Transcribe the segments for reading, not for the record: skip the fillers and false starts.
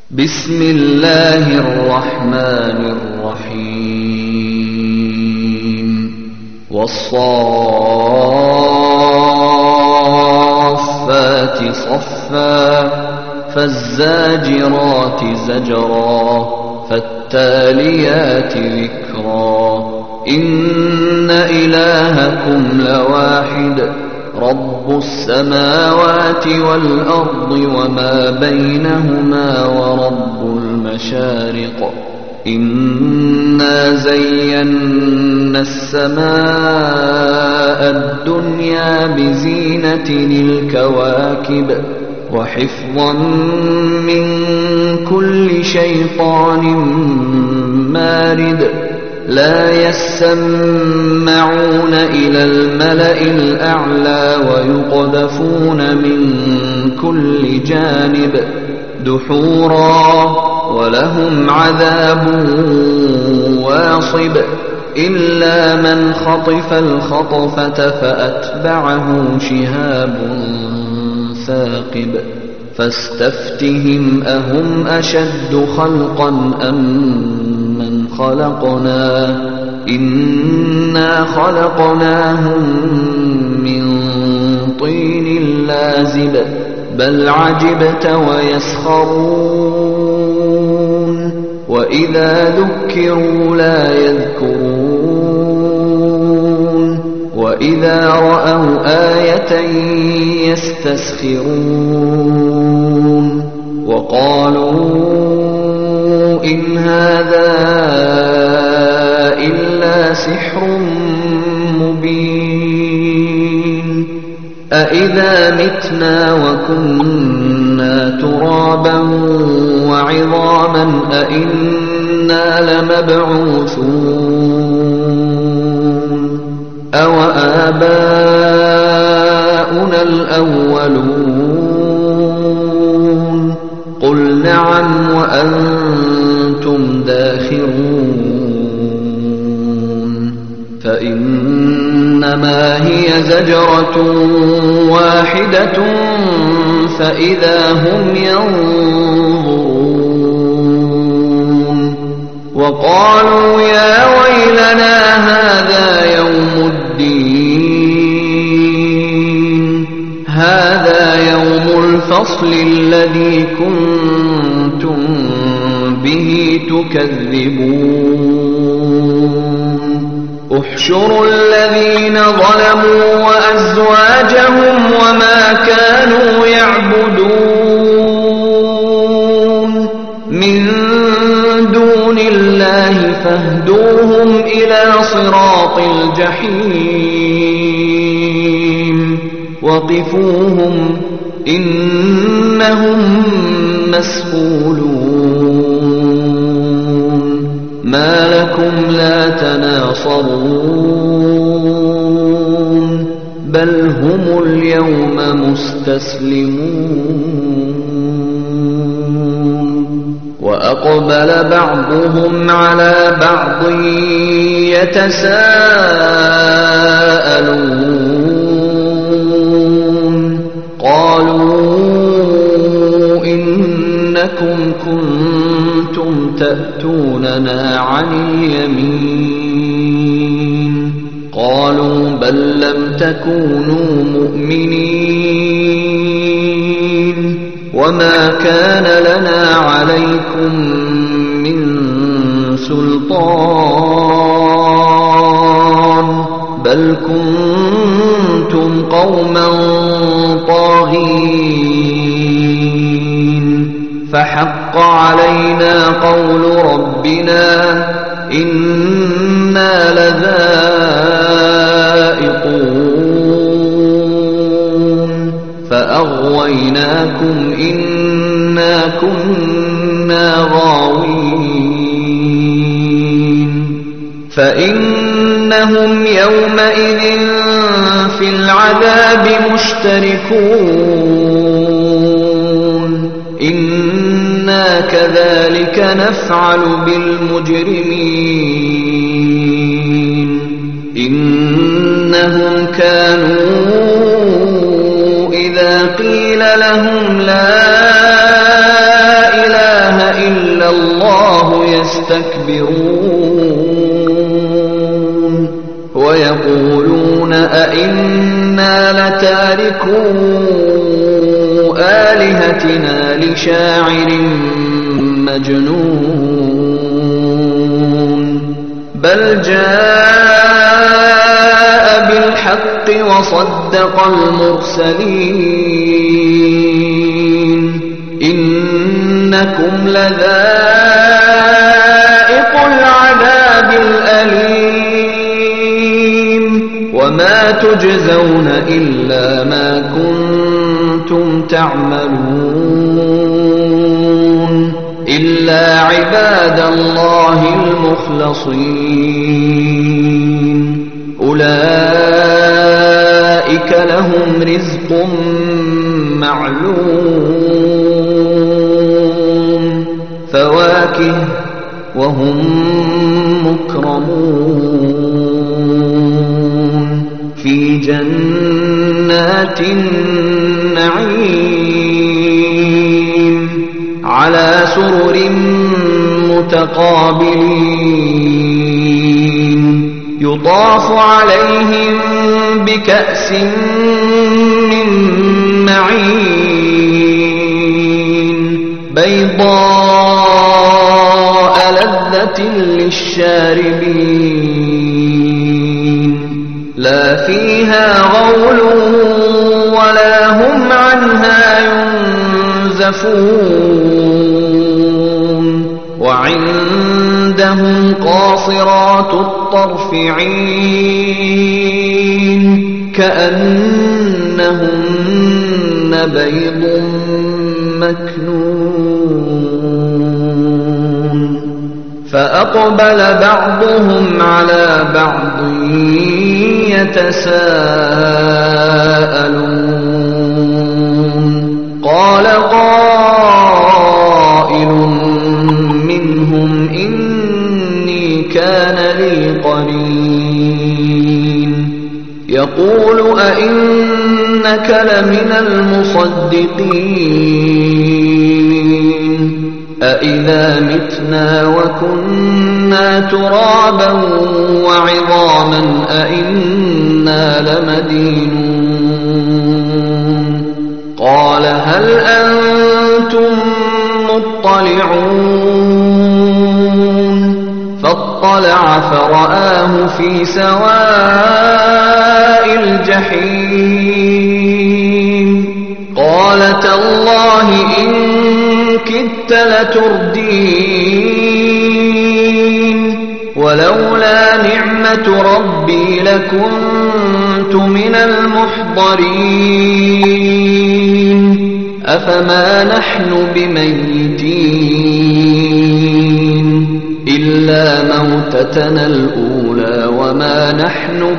بسم الله الرحمن الرحيم والصافات صفا فالزاجرات زجرا فالتاليات ذكرا إن إلهكم لواحد رب السماوات والأرض وما بينهما ورب المشارق إنا زينا السماء الدنيا بزينة الكواكب وحفظا من كل شيطان مارد لا يسمعون إلى الملأ الأعلى ويقذفون من كل جانب دحورا ولهم عذاب واصب إلا من خطف الخطفة فأتبعه شهاب ثاقب فاستفتهم أهم أشد خلقا أم من خلقنا إنا خلقناهم من طين لازب بل عجبت ويسخرون وإذا ذكروا لا يذكرون وإذا رأوا آية يستسخرون وقالوا إن هذا إلا سحر مبين أإذا متنا وكنا ترابا وعظاما أإنا لمبعوثون أو آباؤنا الأولون قل نعم وأنتم داخرون فإنما هي زجرة واحدة فإذا هم ينظرون وقالوا يا ويلنا هذا يوم الدين هذا يوم الفصل الذي كنتم به تكذبون احشروا الذين ظلموا وأزواجهم وما كانوا يعبدون من دون الله فاهدوهم إلى صراط الجحيم وقفوهم إنهم مسئولون ما لكم لا تناصرون بل هم اليوم مستسلمون وأقبل بعضهم على بعض يتساءلون قالوا إنكم كنتم تأتوننا عن اليمين قالوا بل لم تكونوا مؤمنين وما كان لنا عليكم من سلطان بل كنتم قوما طاغين فحق علينا قول ربنا إنا لذائقون فأغويناكم إنا كنا غاوين فإنهم يومئذ في العذاب مشتركون إنا كذلك نفعل بالمجرمين إنهم كانوا إذا قيل لهم لا إله يستكبرون ويقولون أئنا لتاركو آلهتنا لشاعر مجنون بل جاء بالحق وصدق المرسلين إنكم لذائق العذاب الأليم وما تجزون إلا ما كنتم تعملون إلا عباد الله المخلصين أولئك لهم رزق معلوم فواكه وهم مكرمون في جنات النعيم على سرر متقابلين يطاف عليهم بكأس من معين بيضاء لذة للشاربين لا فيها غول ولا هم عنها ينزفون وعندهم قاصرات الطرف عين كأنهن بيض مكنون فأقبل بعضهم على بعض يتساءلون قال قائل منهم إني كان لي قرين يقول أئنك لمن المصدقين أإذا متنا وكنا ترابا وعظاما أئنا لمدينون قال هل أنتم مطلعون فاطلع فرآه في سواء الجحيم قال تالله إن كدت لتردين ولولا نعمة ربي لكنت من المحضرين أفما نحن بميتين إلا موتتنا الأولى وما نحن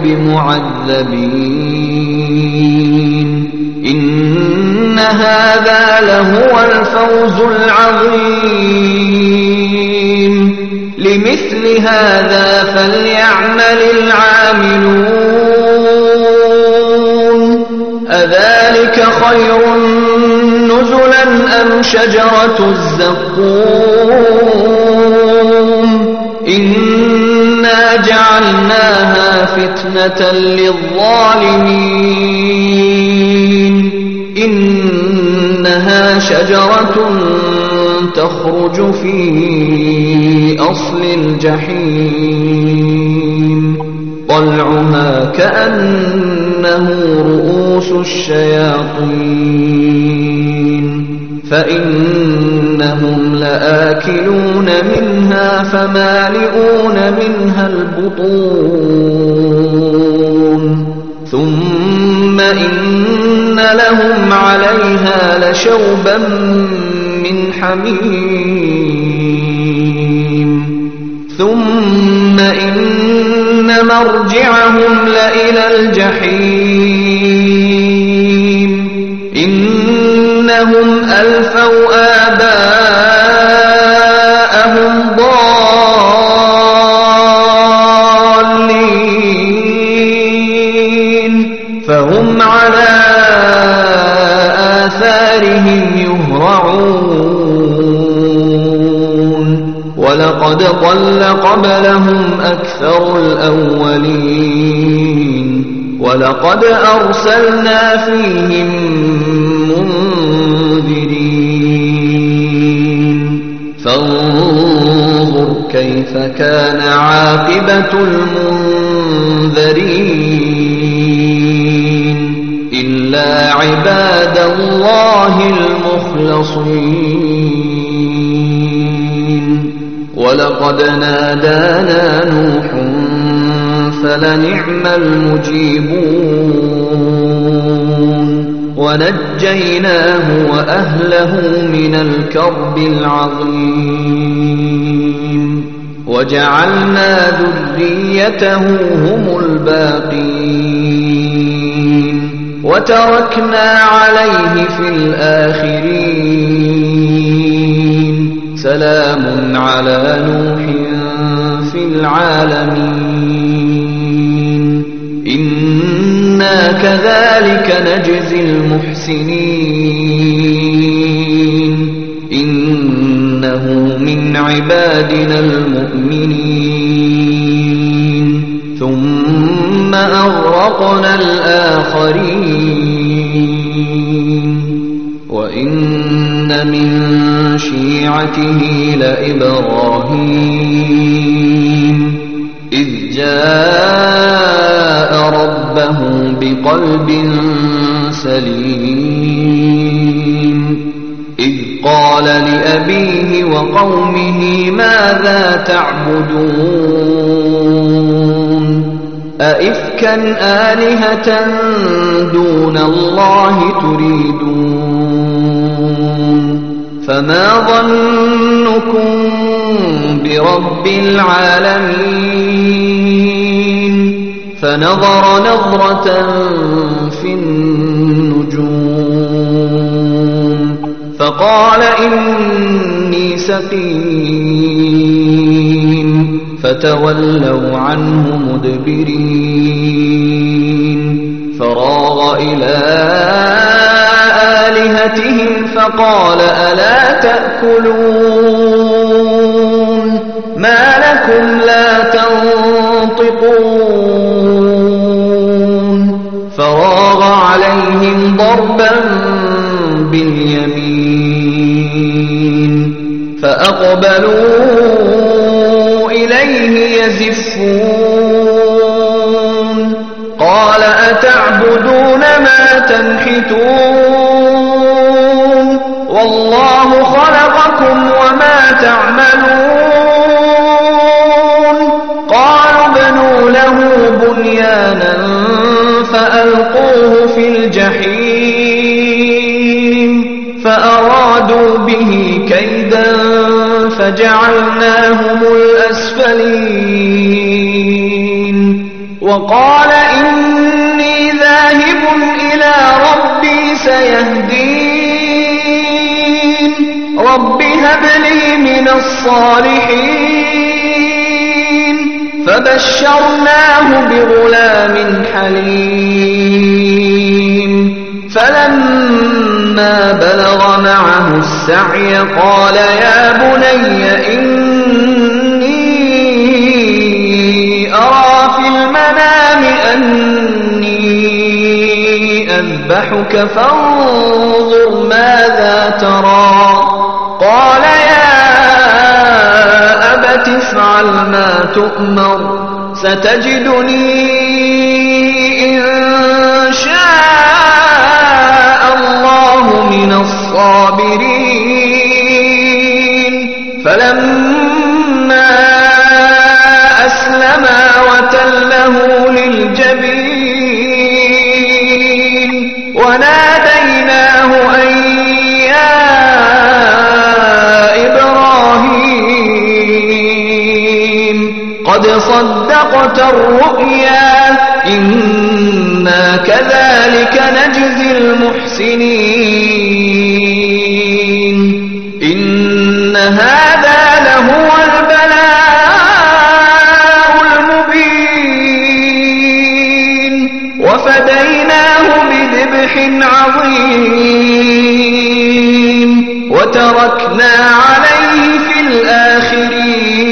بمعذبين إن هذا لهو الفوز العظيم لمثل هذا فليعمل العاملون أذلك خير نزلا أم شجرة الزقوم إنا جعلناها فتنة للظالمين إنها شجرة تخرج في أصل الجحيم طلعها كأنه رؤوس الشياطين فإنهم لآكلون منها فمالئون منها البطون ثم إن لهم عليها لشوبا من حميم ثم إن مرجعهم لإلى الجحيم إنهم ألفوا آباءهم ضالين فهم على آثارهم يهرعون ولقد ضل قبلهم أكثر الأولين ولقد أرسلنا فيهم منذرين فانظر كيف كان عاقبة المنذرين إلا عباد الله المخلصين ولقد نادانا نوح فلنعم المجيبون ونجيناه وأهله من الكرب العظيم وجعلنا ذريته هم الباقين وتركنا عليه في الآخرين سلام على نوح في العالمين إنا كذلك نجزي المحسنين إنه من عبادنا المؤمنين ثم أغرقنا الآخرين وإن من شيعته لإبراهيم إذ جاء ربه بقلب سليم إذ قال لأبيه وقومه ماذا تعبدون أئفكا آلهة دون الله تريدون فما ظنكم برب العالمين فنظر نظرة في النجوم فقال إني سقيم فتولوا عنه مدبرين فراغ إلى آلهتهم فقال ألا تأكلون ما لكم لا تنطقون فراغ عليهم ضربا باليمين فأقبلوا إليه يزفون قال أتعبدون ما تنحتون والله خلقكم وما تعملون قالوا بنوا له بنيانا فألقوه في الجحيم فأرادوا به كيدا فجعلناهم الأسفلين وقال إني ذاهب إلى ربي سيهدين رب هب لي من الصالحين فبشرناه بغلام حليم فلما بلغ معه السعي قال يا بني إني أرى في المنام أني أذبحك فانظر ماذا ترى قال يا أبت افعل ما تؤمر ستجدني إن شاء الله من الصابرين فلما أسلما وتله للجبين وناديناه أن يا إبراهيم قد صدقت الرؤيا إنا كذلك نجزي المحسنين إن هذا لهو البلاء المبين وفديناه بذبح عظيم وتركنا عليه في الآخرين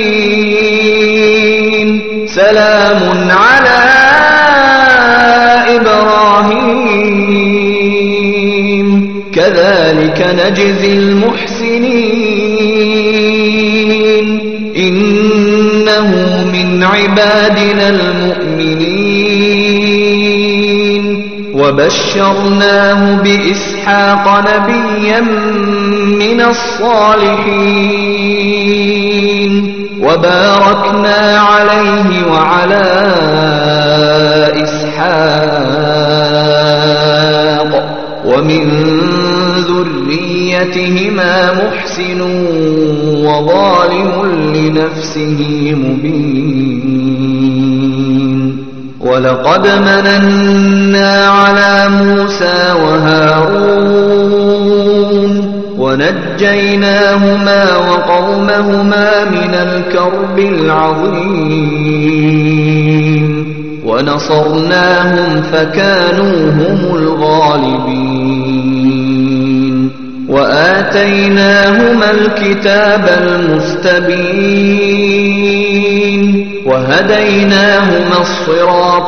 كذلك نجزي المحسنين إنه من عبادنا المؤمنين وبشرناه بإسحاق نبيا من الصالحين وباركنا عليه وعلى إسحاق ومن ذريتهما محسن وظالم لنفسه مبين ولقد مننا على موسى وهارون ونجيناهما وقومهما من الكرب العظيم ونصرناهم فكانوا هم الغالبين وآتيناهما الكتاب المستبين وهديناهما الصراط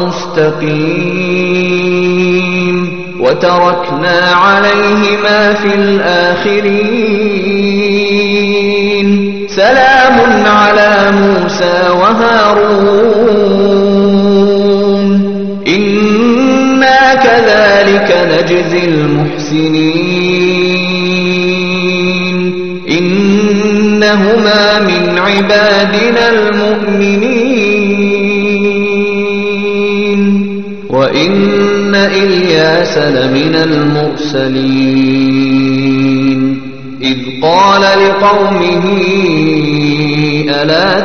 المستقيم وتركنا عليهما في الآخرين سلام على موسى وهارون إنا كذلك نجزي المحسنين إنهما من عبادنا المؤمنين وإن إلياس لمن المرسلين إذ قال لقومه ألا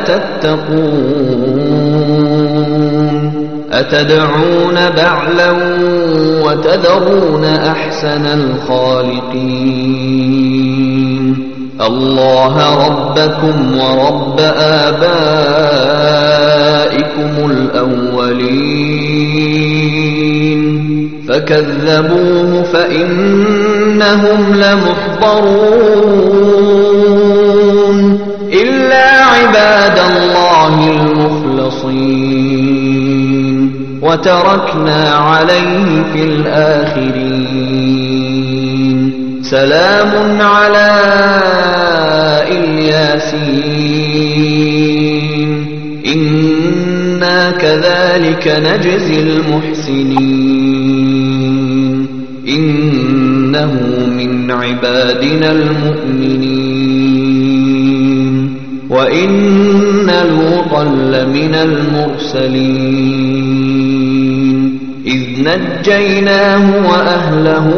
تتقون أتدعون بعلا وتذرون أحسن الخالقين الله ربكم ورب آبائكم الأولين فكذبوه فإنهم لمحضرون إلا عباد الله المخلصين وتركنا عليه في الآخرين سلام على الياسين إنا كذلك نجزي المحسنين إنه من عبادنا المؤمنين وإن لوطا لمن المرسلين إذ نجيناه وأهله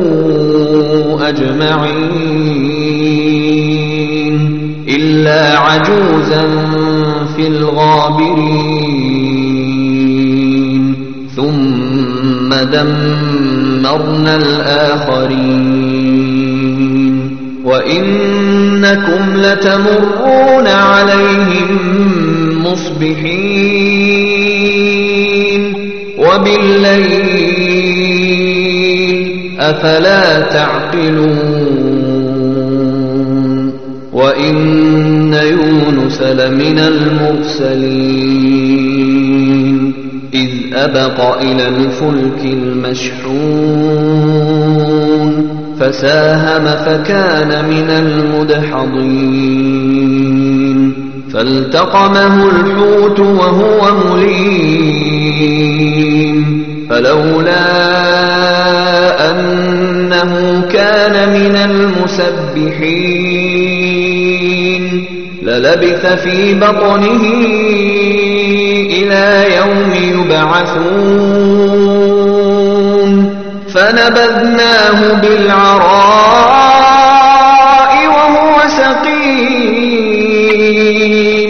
أجمعين إلا عجوزا في الغابرين ثم دمرنا الآخرين وإنكم لتمرون عليهم مصبحين وبالليل أفلا تعقلون وإن يونس لمن المرسلين إذ أبق إلى الفلك المشحون فساهم فكان من المدحضين فالتقمه الحوت وهو مليم فلولا أنه كان من المسبحين للبث في بطنه إلى يوم يبعثون فنبذناه بالعراء وهو سقيم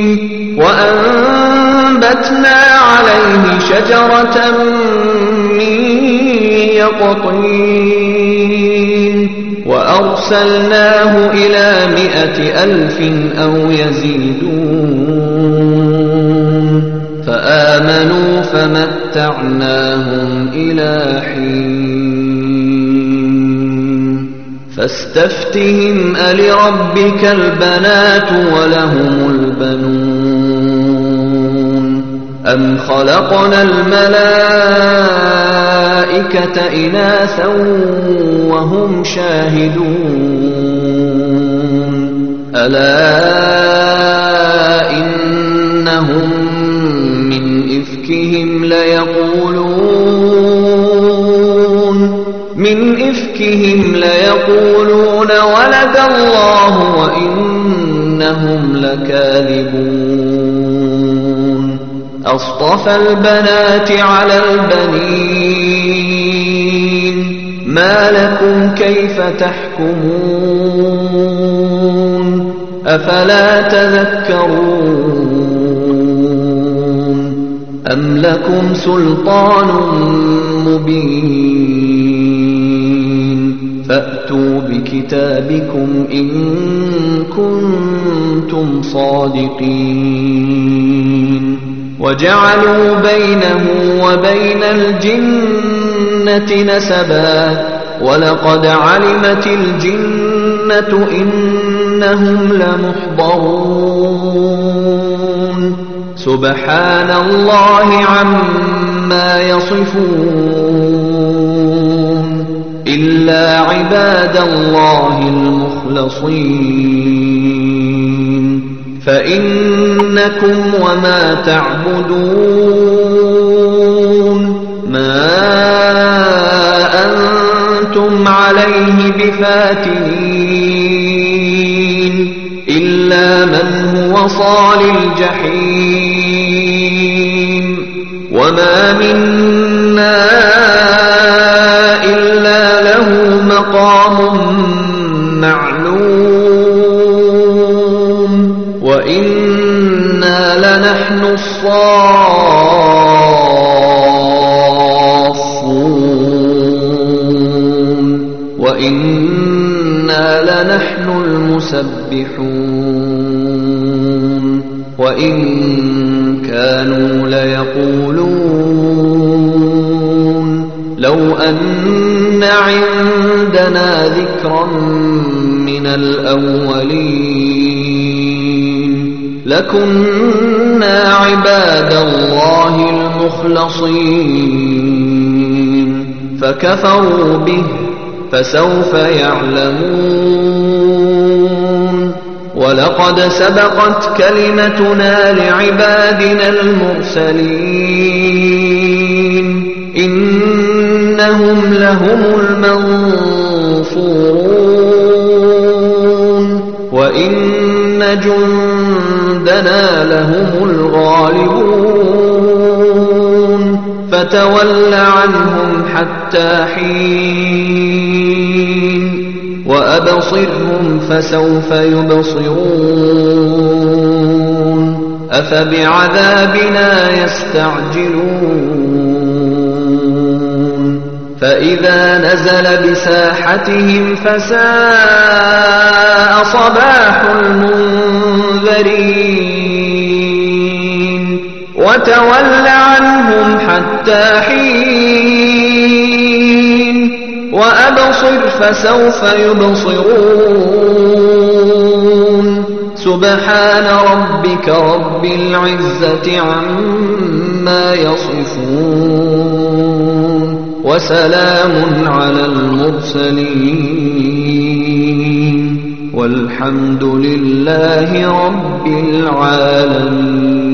وأنبتنا عليه شجرة من يقطين وأرسلناه إلى 100,000 أو يزيدون فآمنوا فمتعناهم إلى حين فاستفتهم ألربك البنات ولهم البنون أم خلقنا الملائكة الملائكة إناثا وهم شاهدون ألا إنهم من إفكهم ليقولون ولد الله وإنهم لكاذبون أصطفى البنات على البنين ما لكم كيف تحكمون أفلا تذكرون أم لكم سلطان مبين فأتوا بكتابكم إن كنتم صادقين وجعلوا بينه وبين الجنة نسبا ولقد علمت الجنة إنهم لمحضرون سبحان الله عما يصفون إلا عباد الله المخلصين فإنكم وما تعبدون ما أنتم عليه بفاتنين إلا من هو صال الجحيم وما منا إلا له مقام معلوم وإنا لنحن الصافون وإنا لنحن المسبحون وإن كانوا ليقولون لو أن عندنا ذكرا من الأولين لكنا عباد الله المخلصين فكفروا به فسوف يعلمون ولقد سبقت كلمتنا لعبادنا المرسلين إنهم لهم المنصورون وإن جندنا لهم الغالبون فتول عنهم حتى حين وأبصرهم فسوف يبصرون أفبعذابنا يستعجلون فإذا نزل بساحتهم فساء صباح المنذرين وتول عنهم حتى حين وأبصر فسوف يبصرون سبحان ربك رب العزة عما يصفون وسلام على المرسلين والحمد لله رب العالمين.